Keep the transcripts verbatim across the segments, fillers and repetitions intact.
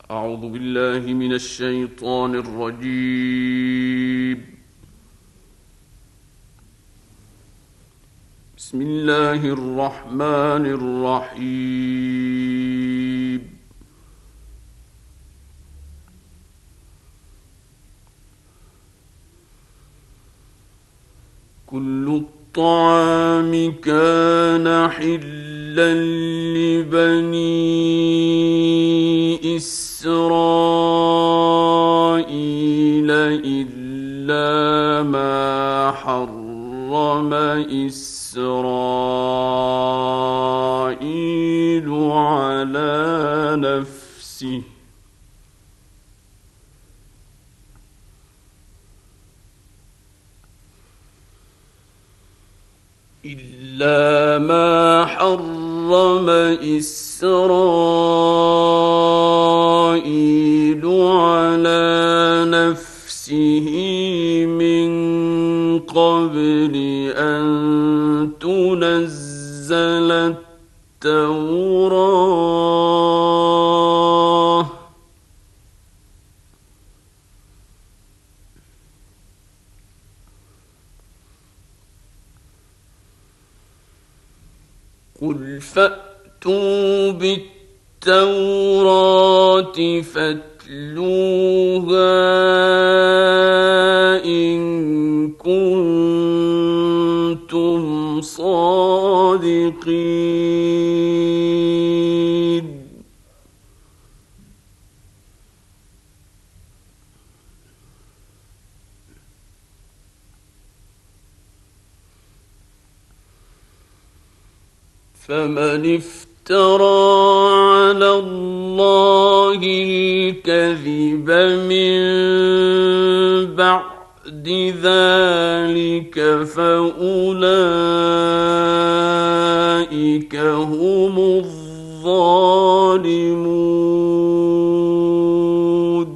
أعوذ بالله من الشيطان الرجيم. بسم الله الرحمن الرحيم. كل الطعام كان حلا لبني إسرائيل إلا ما حرم إسرائيل على نفسه إلا ما حرم إسرائيل على نفسه من قبل أن تنزل التوراة قل فأتوا بالتوراة فاتلوها إن كنتم صادقين. فمن افترى على الله الكذب من بعد ذلك فأولئك هم الظالمون.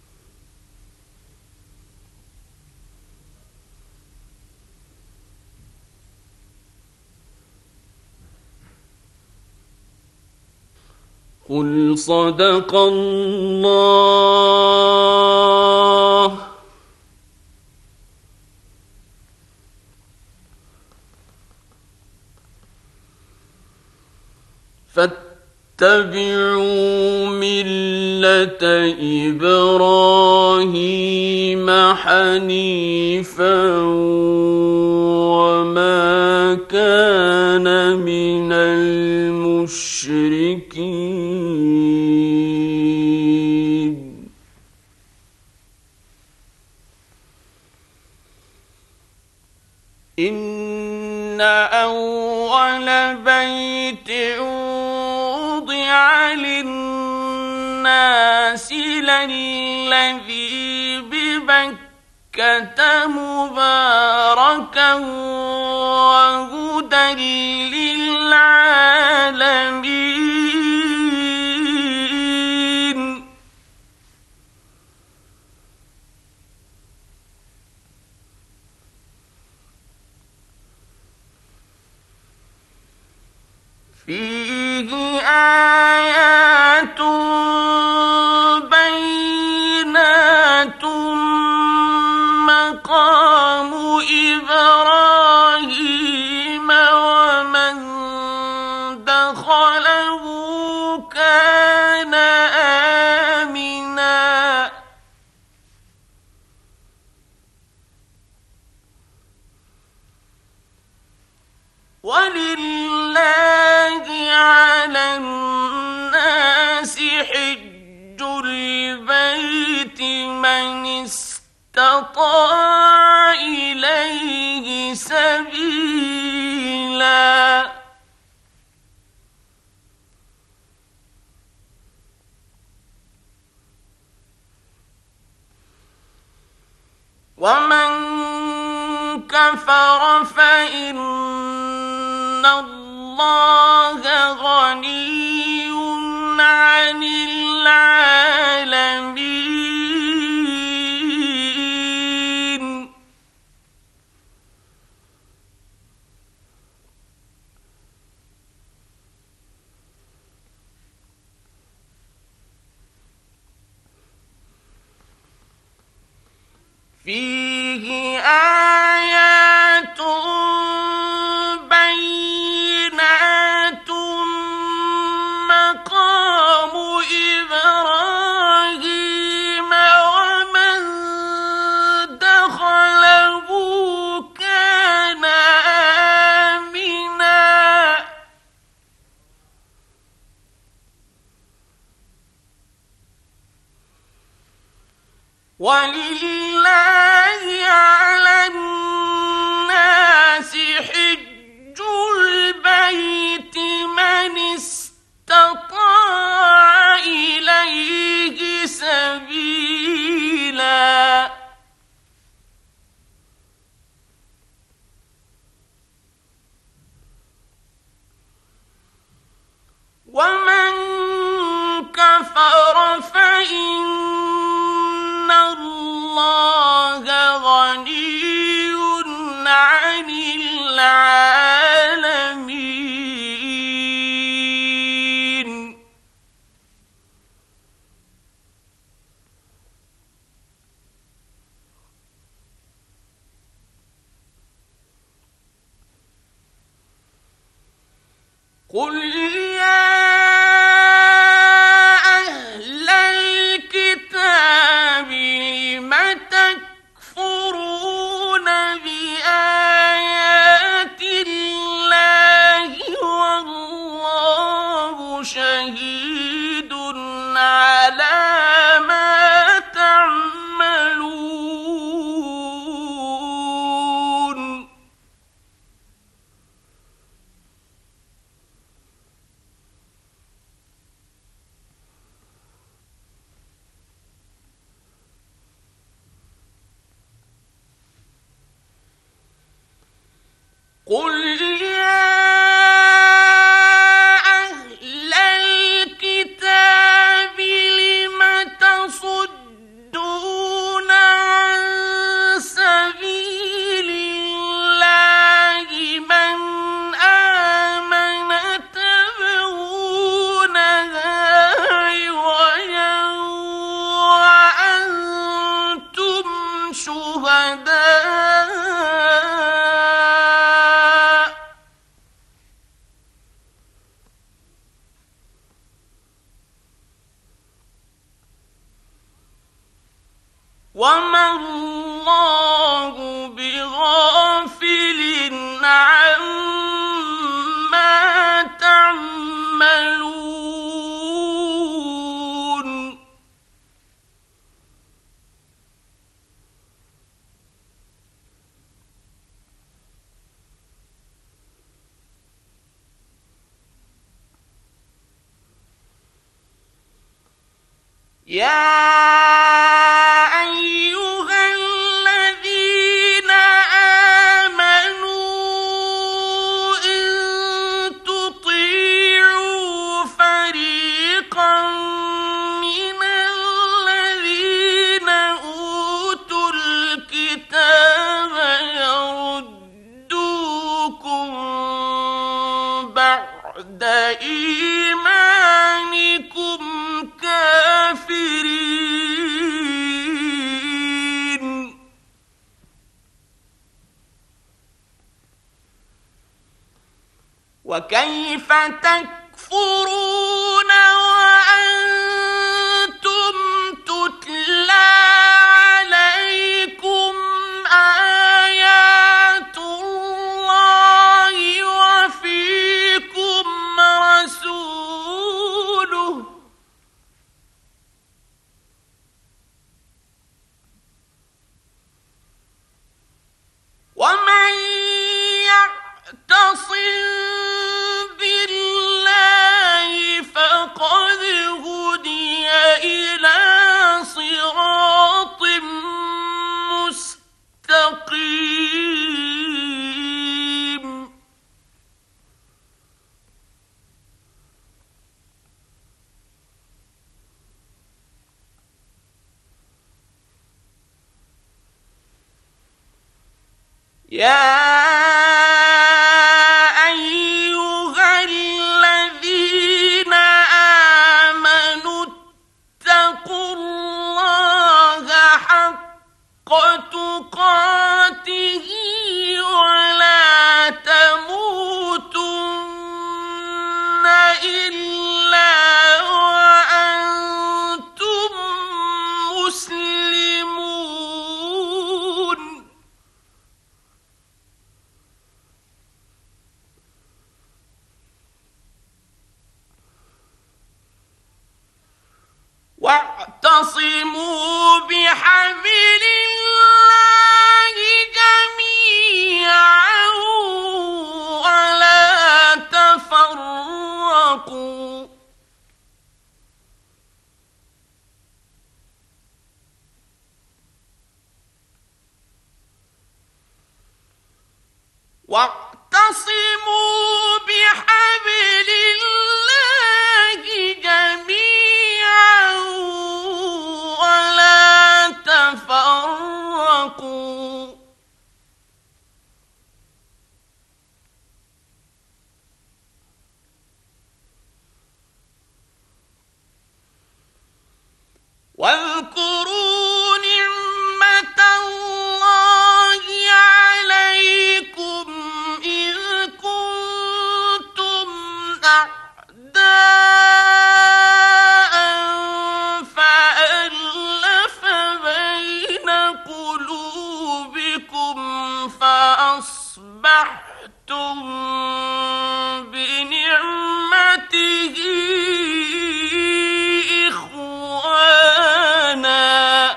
قل صدق الله. فاتبعوا ملة إبراهيم حنيفا وما كان من المشركين. إن أول بيت وضع للناس للذي ببكة مباركا وهدى للعالمين. فيه آيات بينات مقام إبراهيم ومن دخله كان آمنا. ولله على الناس حج البيت من استطاع إليه سبيلا. ومن كفر فإن الله غني عن العالمين. فيه آيات بينات مقام إبراهيم ومن دخله كان آمنا ولله على الناس حج البيت من استطاع إليه سبيلا ومن كفر فإن الله غني عن العالمين قل يا أهل الكتاب لم تكفرون بآيات الله والله شهيد على ما تعملون قل يا أهل الكتاب لم تصدون عن سبيل الله من آمن تبغونها عوجا وأنتم شهداء وما الله بغافل عما تعملون يا إيمانكم كافرين وكيف تكفرون وأنتم تتلى عليكم آيات الله وفيكم رسوله ومن يعتصم بالله فقد هدي إلى صراط مستقيم يا أيها الذين آمنوا اتقوا الله حق تقاته واعتصموا بحبل الله جميعا ولا تفرقوا واعتصموا بحبل الله جميعا ولا تفرقوا واذكروا نعمة الله عليكم إذ كنتم أعداء فألف بين قلوبكم فأصبحتم بنعمته إخوانا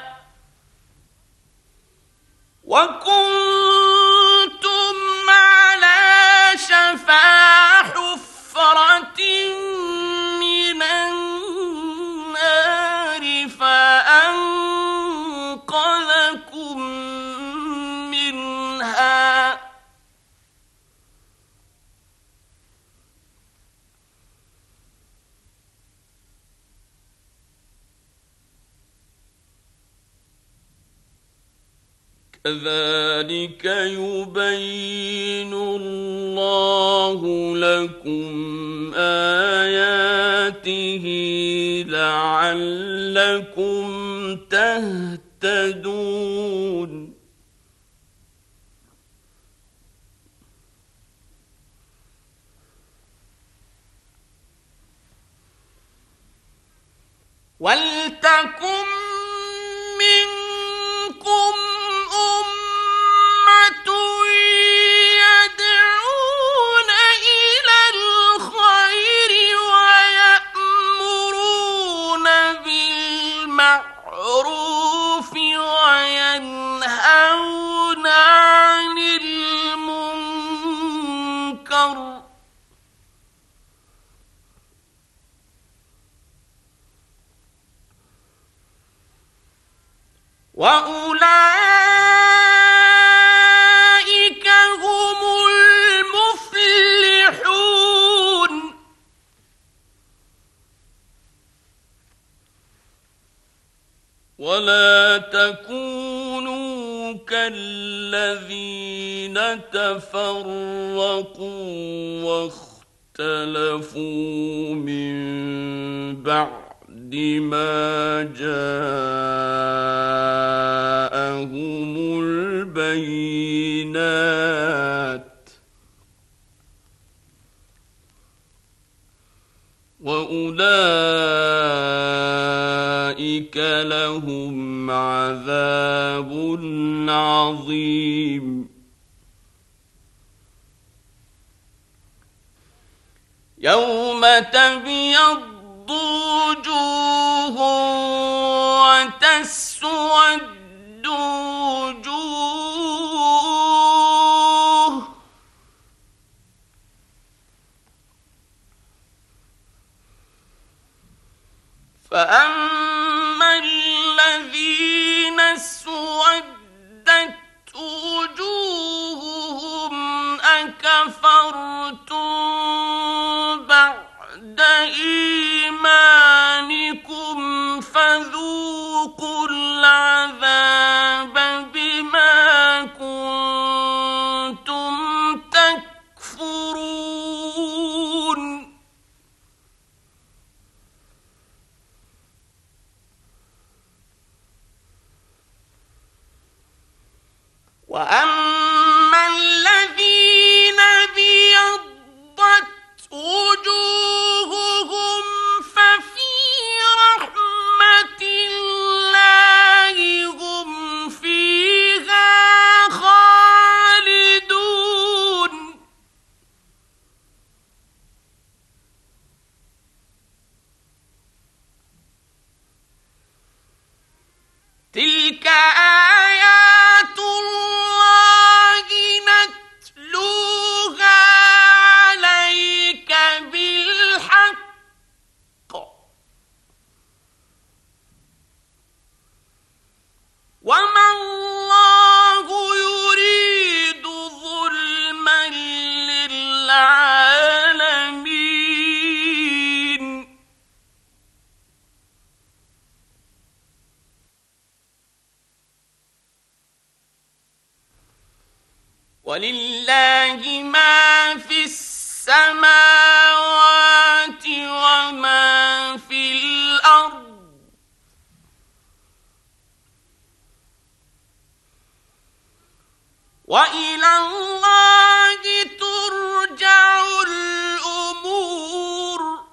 وكنتم على شفا حفرة من النار فأنقذكم منها كذلك يبين الله لكم آياته لعلكم تهتدون ولتكن منكم أمة يدعون إلى الخير ويأمرون بالمعروف وينهون عن المنكر وأولئك هم المفلحون ولا تكونوا كالذين تفرقوا واختلفوا من بعد ما جاءهم البينات وأولئك لهم عذاب عظيم يوم تبيض وجوه وتسود وجوه فأما الذين اسودت وجوههم أكفرتم بعد إيمانكم فذوقوا العذاب بما كنتم تكفرون وأما الذين ابيضت وجوههم ففي رحمة الله هم فيها خالدون تلك آيات الله نتلوها عليك بالحق وما الله يريد ظلما للعالمين. ولله ما في السماوات وما في الأرض وإلى الله ترجع الأمور.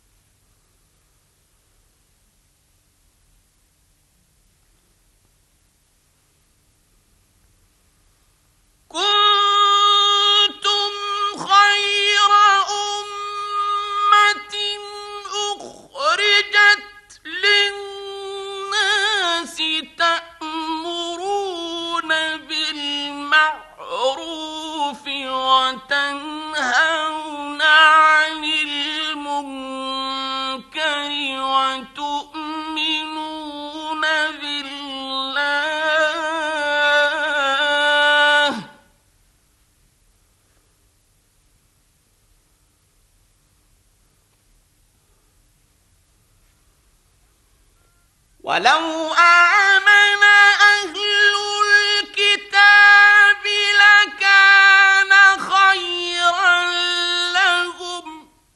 كنتم خير أمة أخرجت للناس تأمرون بالمعروف وتنهون عن المنكر وتؤمنون بالله ولو آمن أهل الكتاب لكان خيرا لهم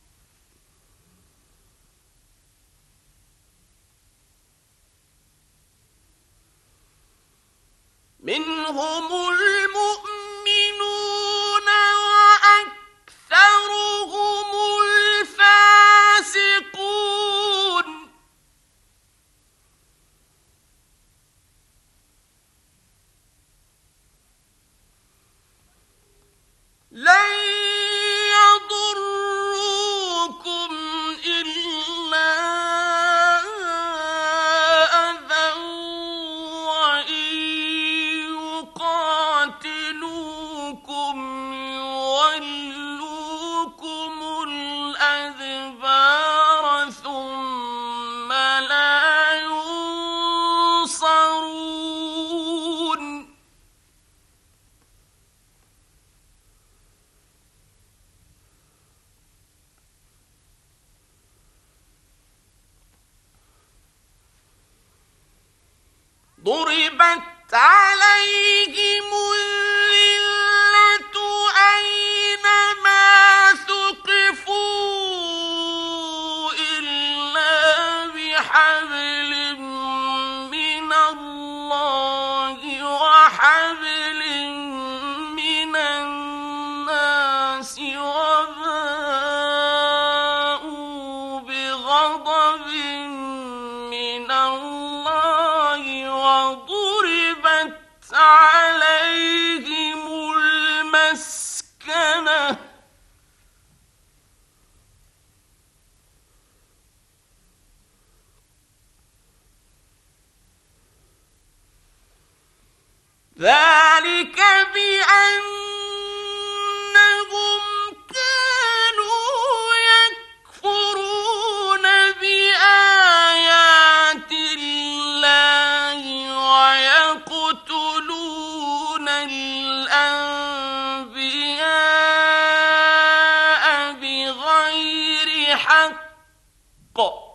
منهم المؤمنون وأكثرهم الفاسقون. لن يضروكم إلا أذى وإن يقاتلوكم يولوكم الأدبار ثم لا ينصرون. ضربت عليهم الذلة أينما ثقفوا إلا بحبل من الله وحبل من الناس وباءوا بغضب من الله وضربت عليهم المسكنة ذلك بأنهم كانوا يكفرون بآيات الله ويقتلون الأنبياء بغير حق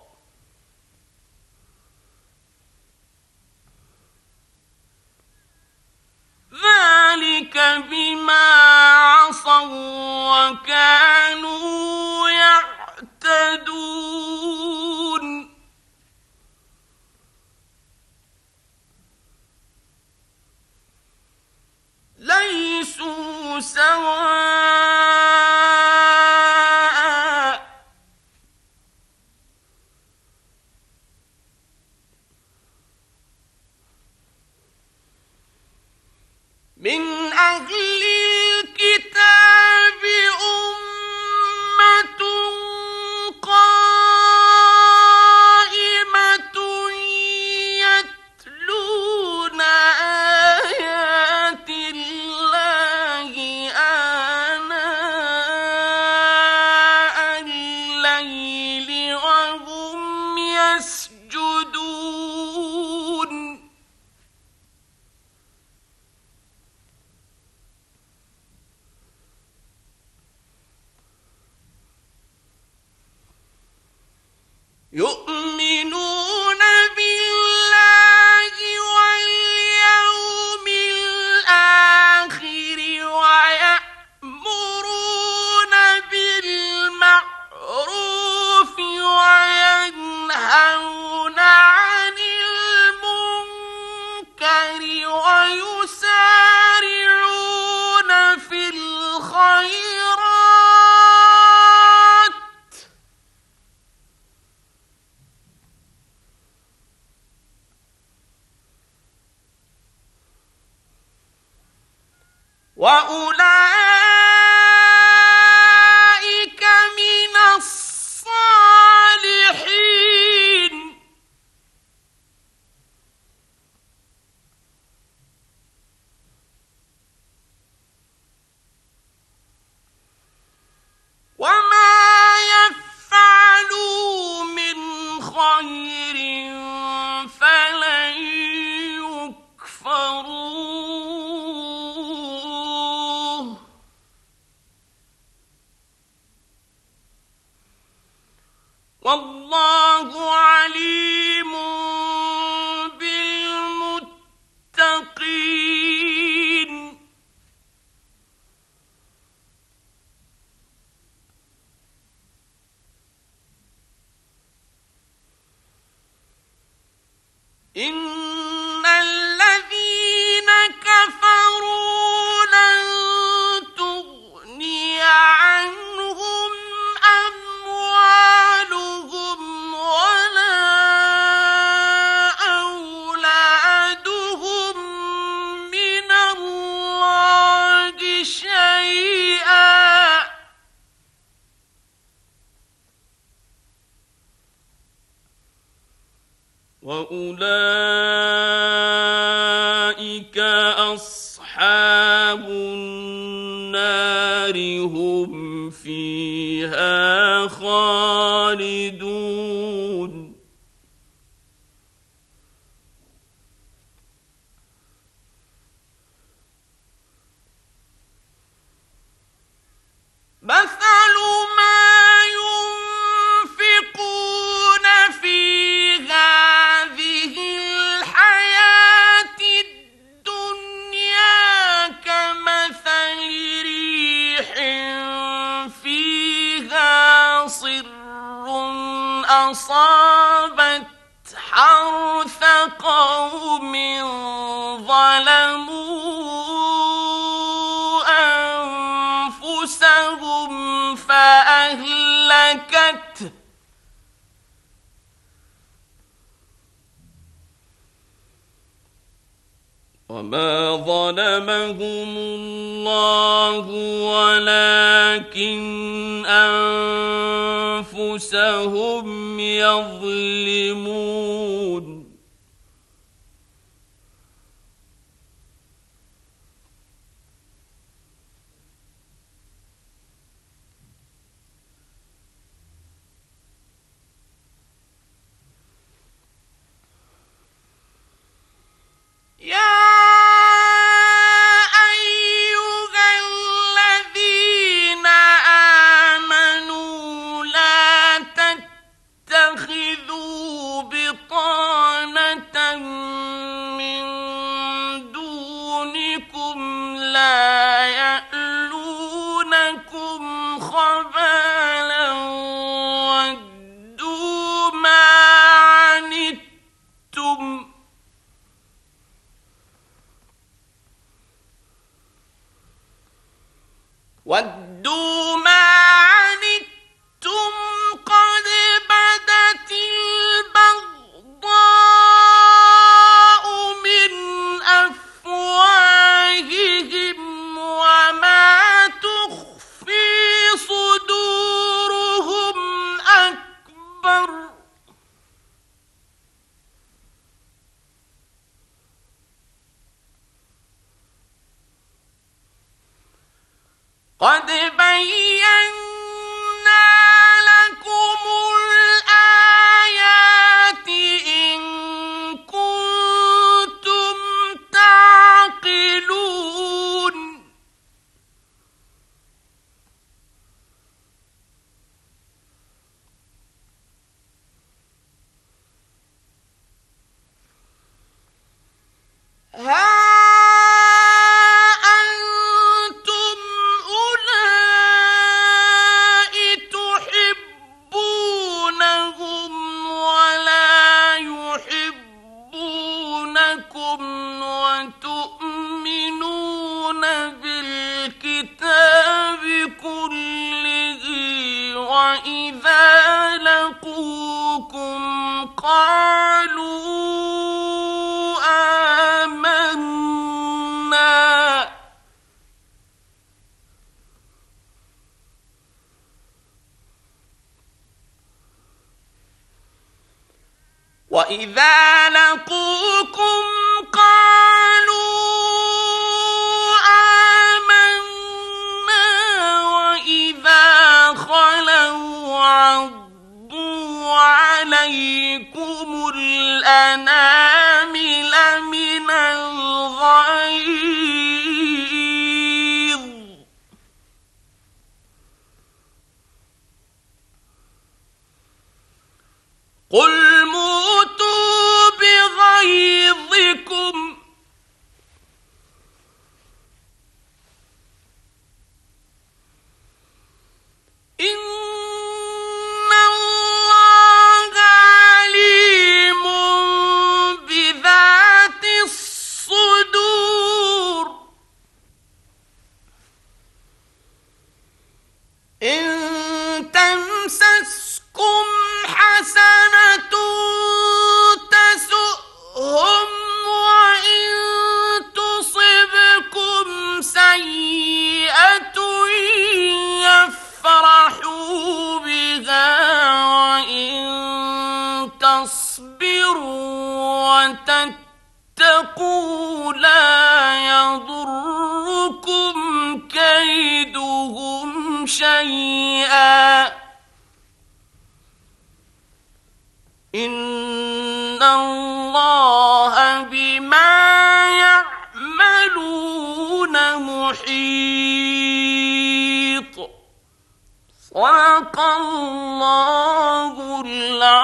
ذلك بما عصوا وكانوا يعتدون. ليسوا سواء من أهل الكتاب أمة قائمة يتلون وأولئك من الصالحين. وما يفعلوا من خير فلن يكفروه، والله عليم بالمتقين. إن الذين كفروا لن تغني عنهم أموالهم ولا أولادهم من الله شيئا، وأولئك أصحاب النار هم فيها خالدون. مثل ما ينفقون في هذه الحياة الدنيا كمثل ريح فيها صر أصابت حرث قوم ظلموا أنفسهم فأهلكته، وما ظلمهم الله ولكن أنفسهم يظلمون. يا أيها الذين آمنوا لا تتخذوا بطانة من دونكم لا يألونكم خبالا ودوا ما عنتم ودوا ما عنتم قد بدت البغضاء من أفواههم وما تخفي صدورهم أكبر. قد بينا لكم الآيات إن كنتم تعقلون. ها أنتم أولئك وإذا لقوكم قالوا آمنا وإذا خلوا عضوا عليكم الأنامل من الغيظ قل موتوا بغيظكم إن الله عليم بذات الصدور إن تمسسكم حسنة تسؤهم وإن تصبكم سيئة يفرحوا بها وإن تصبروا وتتقوا لا يضركم كيدهم شيئا إن الله بما يعملون محيط صدق الله العظيم.